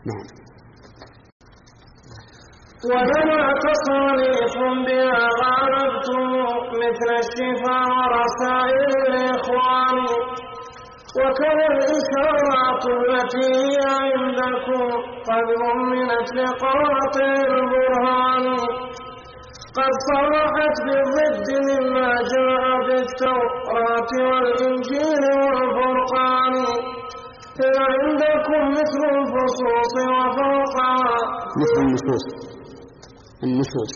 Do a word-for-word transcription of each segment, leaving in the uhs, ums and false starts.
نعم. ولنا تصانيف بها غالبتم مثل الشفاء ورسائل الإخوان، وكذا الإشارات التي هي عندكم قد ضمنت لقاطع البرهان، قد صرحت بالضد مما جاء في التوراة والإنجيل والفرقان. هي عندكم مثل الفصوص وفوقها مثل النصوص النصوص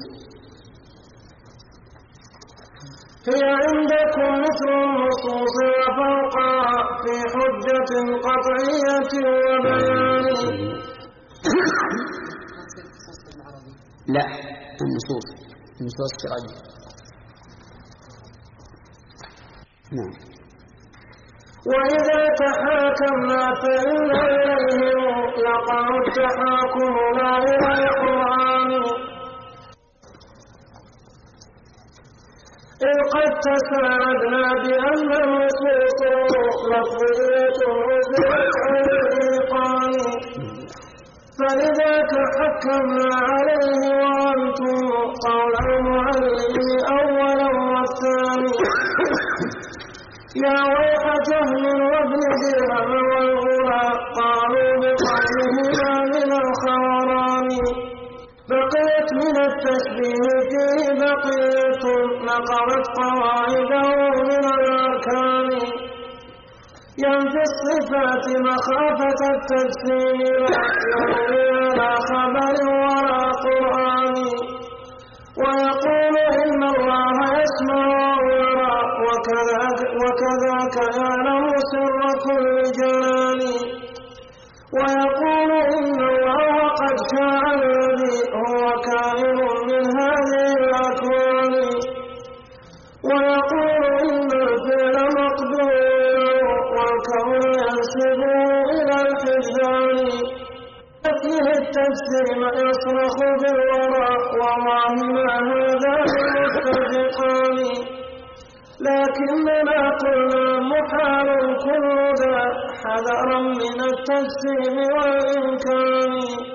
هي عندكم مثل النصوص وفوقها في حجة قطعية وبيان. لا، النصوص النصوص الشرعية. نعم. وإذا تحاكمنا فإن إليهم يقع التحاكم لا إلى القرآن، إذ قد تساعدنا بأن النصوص لفظية وزرت على الإيقان، فلذاك حكمنا عليه وأنتم قول المعلم أولا والثاني. يا ويح جهل وابن درهم والغلا قالوا بقولهما من الخوران، بقيت من التشبيه فيه بقية نقضت قواعده من الأركان، ينفي الصفات مخافة التجسيم لا يروي على خبر ولا قرآن، ويقول إن الله يسمع ويرى وكذاك يعلم سر كل جنان، ويقول إن الله قد شاء الذي هو كائن من هذه الأكوان، ويقول إن الفعل مقدور والكون ينسبه إلى الحجان، فيه التجسيم يصرخ بالوراء والله ما هذا المستجقان، لكننا قلنا محال كل ذا حذرا من التجسيم والإمكان.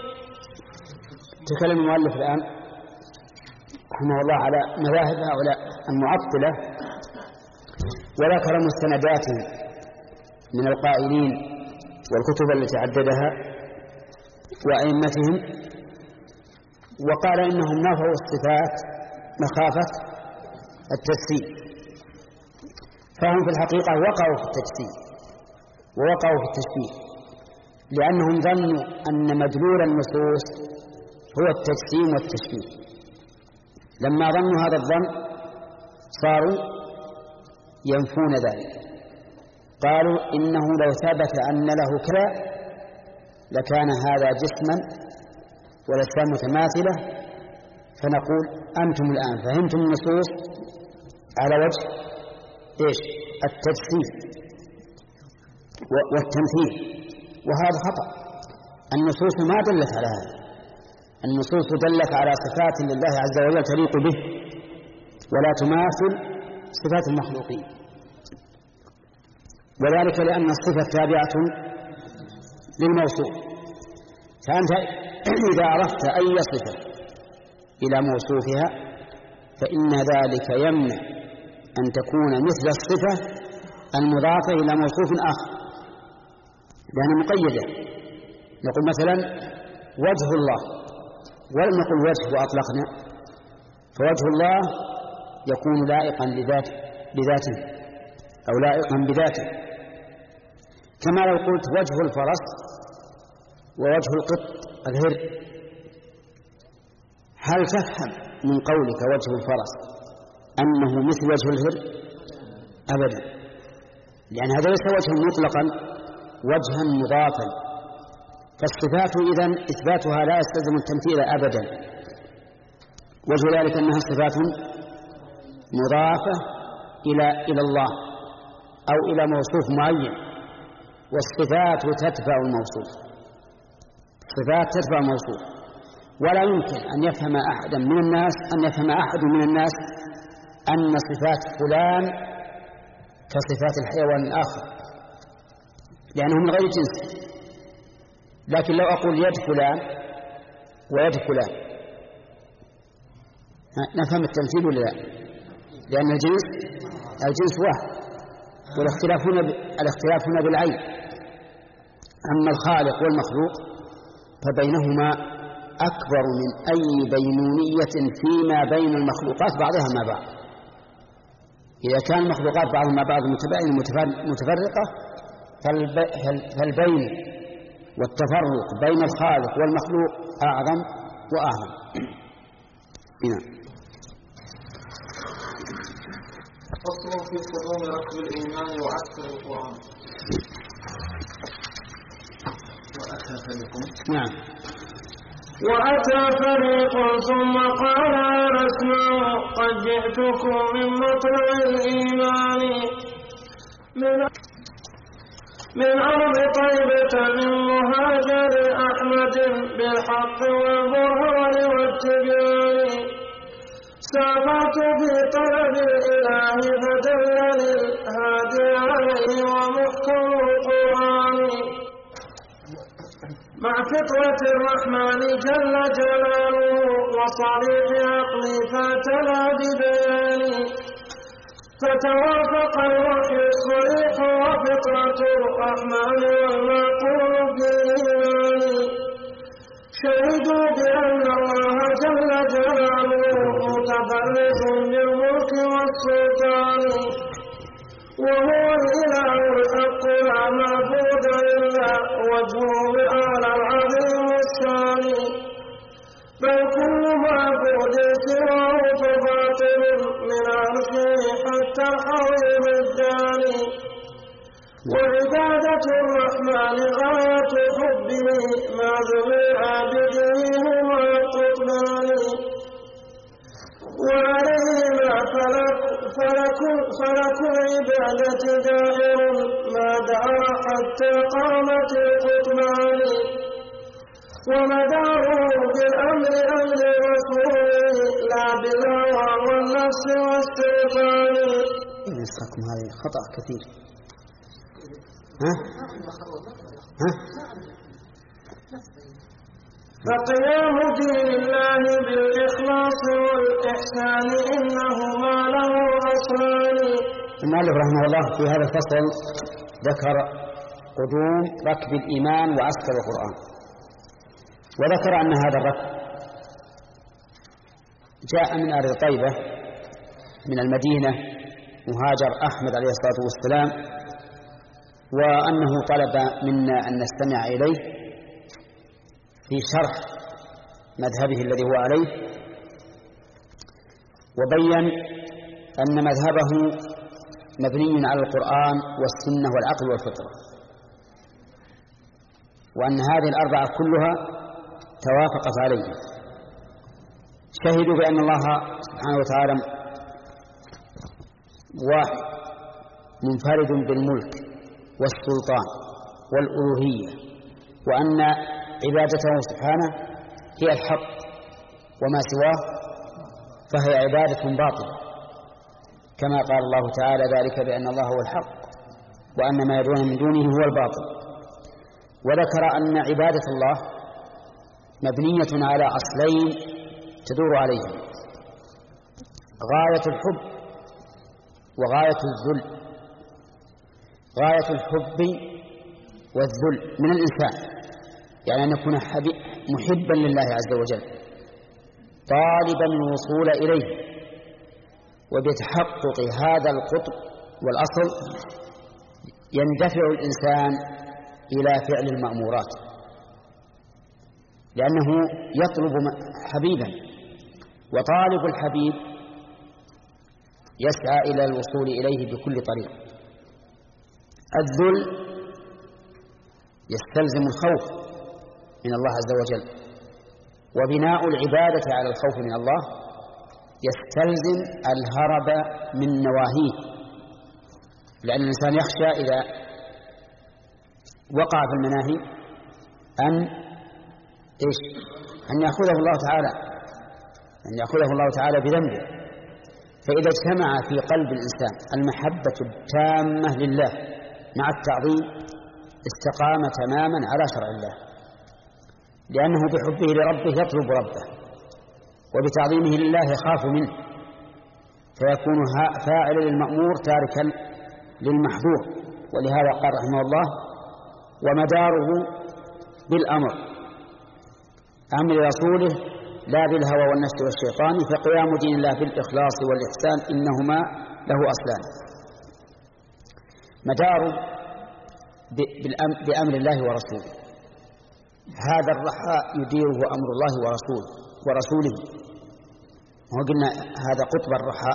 تكلم المؤلف الآن رحمه الله على مذاهب هؤلاء المعطلة، وذكر مستنداتهم من القائلين والكتب التي عددها وأئمتهم، وقال إنهم نفوا الصفات مخافة التجسيم، فهم في الحقيقة وقعوا في التجسيم ووقعوا في التشبيه، لأنهم ظنوا أن مدلول النصوص هو التجسيم والتشبيه. لما ظنوا هذا الظن صاروا ينفون ذلك، قالوا إنه لو ثبت أن له كذا لكان هذا جسما والأجسام متماثلة، فنقول أنتم الآن فهمتم النصوص على وجه إيش؟ التجسيم والتمثيل، وهذا خطأ. النصوص ما دلت على هذا، النصوص دلت على صفات لله عز وجل تليق به ولا تماثل صفات المخلوقين، وذلك لأن الصفة تابعة للموصوف، فأنت إذا عرفت أي صفة إلى موصوفها فإن ذلك يمنع أن تكون مثل الصفة المضافة إلى موصوف آخر، لأنها مقيدة. نقول مثلا وجه الله، ولم نقل وجه وأطلقنا، فوجه الله يكون لائقا بذاته بذاته أو لائقا بذاته، كما لو قلت وجه الفرس ووجه القط الهر، هل تفهم من قولك وجه الفرس أنه مثل وجه الهر؟ أبدا، لأن هذا ليس وجها مطلقا، وجها مضافا. فالصفات إذن إثباتها لا يستلزم التمثيل أبدا، وجه ذلك أنها صفات مضافة إلى إلى الله أو إلى موصوف معين، والصفات تتبع الموصوف، الصفات تتبع الموصوف، ولا يمكن أن يفهم أحدا من الناس أن يفهم أحد من الناس أن صفات فلان كصفات الحيوان الآخر، لأنه من غير جنس، لكن لو أقول يد فلان ويد فلان نفهم التمثيل ولا لا؟ لأن الجنس الجنس واحد، والاختلاف هنا الاختلاف هنا بالعين. أما الخالق والمخلوق فبينهما أكبر من أي بينونية فيما بين المخلوقات بعضها مع بعض. إذا كان المخلوقات بعضها مع بعض متفرقة فالبين والتفرق بين الخالق والمخلوق أعظم وأعظم. هنا فصل في قدوم ركب الإيمان وعسكر القرآن. وأتى فريق نعم وأتى فريق ثم قال ألسنا قد جئتكم من مطلع الإيمان من من أرض طيبة من مهاجر أحمد بالحق والبرهان والتبيان. سافرت في طلب الإله فدلني الهادي عليه ومحكم القرآن مع فطرة الرحمن جل جلاله وصريح عقلي فاتنا ببياني. فتوافق الوحي الصريح وفطرة الرحمن والمعقول بالإيمان. شهدوا بأن الله جل جلاله متفرد بالملك والسلطان وهو الإله الحق لا معبود إلا وجهه بأعلى العظيم الشان. بل كل معبود سواه فباطل من عرشه حتى الحويم الداني. وعبادة الرحمن غاية حبه ما ذوي عابده هما القطبان. وعليهما فلك, فلك, فلك العبادة دائر ما دار حتى قامت القطبان. ومداره بالأمر أمر رسوله لا بالهوى والنفس والشيطان. نسخكم هذه خطأ كثير. ها؟ ها؟ فقيام دين الله بالإخلاص والإحسان إنهما له أصلان. المؤلف رحمه الله في هذا الفصل ذكر قدوم ركب الإيمان وعسكر القرآن، وذكر أن هذا الركب جاء من أرض طيبة من المدينة مهاجر أحمد عليه الصلاة والسلام، وأنه طلب منا أن نستمع إليه في شرح مذهبه الذي هو عليه، وبين أن مذهبه مبني على القرآن والسنة والعقل والفطرة، وأن هذه الأربعة كلها توافقت عليه. شهدوا بأن الله سبحانه وتعالى واحد منفرد بالملك والسلطان والألوهية، وأن عبادته سبحانه هي الحق وما سواه فهي عبادة باطلة، كما قال الله تعالى ذلك بأن الله هو الحق وأن ما يدعون من دونه هو الباطل. وذكر أن عبادة الله مبنية على أصلين تدور عليهم: غاية الحب وغاية الذل. غاية الحب والذل من الإنسان، يعني أن يكون محبا لله عز وجل طالبا الوصول إليه، وبتحقق هذا القطب والأصل يندفع الإنسان إلى فعل المأمورات، لأنه يطلب حبيبا، وطالب الحبيب يسعى إلى الوصول إليه بكل طريق. الذل يستلزم الخوف من الله عز وجل، وبناء العبادة على الخوف من الله يستلزم الهرب من نواهيه، لأن الإنسان يخشى إذا وقع في المناهي أن إيش؟ أن يأخذه الله تعالى أن يأخذه الله تعالى بذنبه. فإذا اجتمع في قلب الإنسان المحبة التامة لله مع التعظيم استقام تماما على شرع الله، لأنه بحبه لربه يطلب ربه، وبتعظيمه لله يخاف منه، فيكون فاعلا للمأمور تاركا للمحظور. ولهذا قال رحمه الله: ومداره بالأمر أمر رسوله لا بالهوى والنفس والشيطان، فقيام دين الله بالإخلاص والإحسان إنهما له أصلان. مداره بأمر الله ورسوله، هذا الرخاء يديره أمر الله ورسوله ورسوله وقلنا هذا قطب الرخاء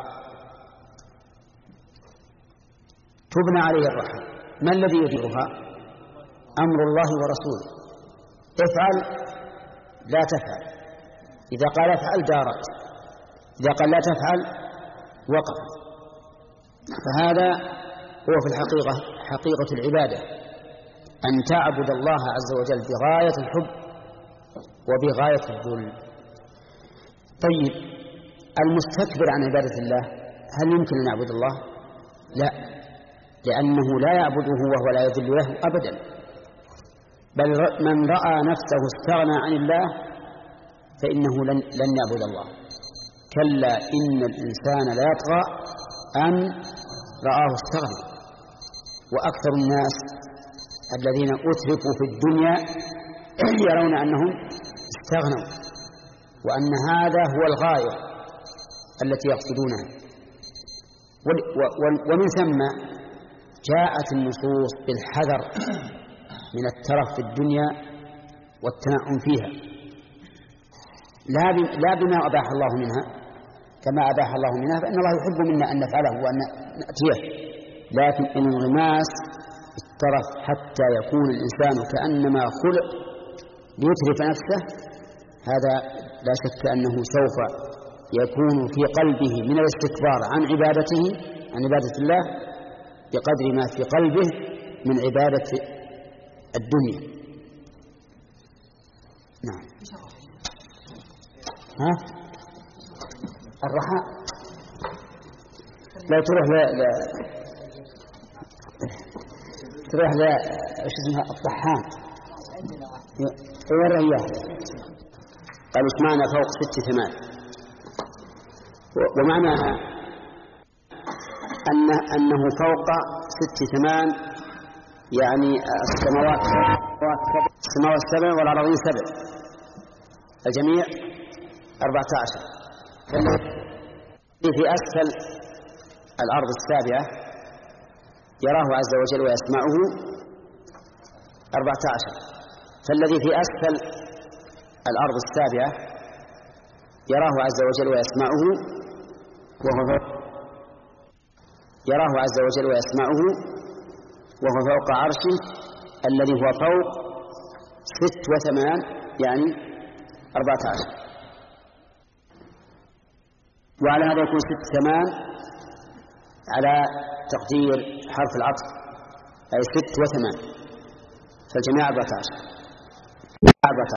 تبنى عليه الرخاء. ما الذي يديرها؟ أمر الله ورسوله. افعل لا تفعل، إذا قال افعل دارت، إذا قال لا تفعل وقف. فهذا هو في الحقيقة حقيقة العبادة، أن تعبد الله عز وجل بغاية الحب وبغاية الذل. طيب، المستكبر عن عبادة الله هل يمكن أن يعبد الله؟ لا، لأنه لا يعبده وهو لا يذل له أبدا، بل من رأى نفسه استغنى عن الله فإنه لن, لن يعبد الله. كلا إن الإنسان لا يطغى أن رآه استغنى. وأكثر الناس الذين أتركوا في الدنيا يرون أنهم استغنوا، وأن هذا هو الغاية التي يقصدونها. ومن ثم جاءت النصوص بالحذر من الترف في الدنيا والتنعم فيها، لا بما أباح الله منها، كما أباح الله منها فإن الله يحب منا أن نفعله وأن نأتيه، لكن الانغماس الترف حتى يكون الإنسان كأنما خلق ليترف نفسه، هذا لا شك أنه سوف يكون في قلبه من الاستكبار عن عبادته عن عبادة الله بقدر ما في قلبه من عبادة الدنيا. نعم. ها؟ الرخاء لا تروح لا لا تروح لا ايش اسمها الطحان وين اياه قالوا اسمعنا فوق ست ثمان، ومعناها أن أنه فوق ست ثمان، يعني السماوات السماوات سبع والأراضين سبع، الجميع أربعة عشر. في أسفل الأرض السابعة يراه عز وجل ويسمعه أربعة عشر، فالذي في أسفل الأرض السابعة يراه عز وجل ويسمعه وهو يراه عز وجل ويسمعه وهو فوق عرشه الذي هو فوق ست وثمان، يعني أربعة عشر. وعلى هذا يكون ست ثمان على تقدير حرف العطف، أي ست وثمان، فالجميع أربعة عشر.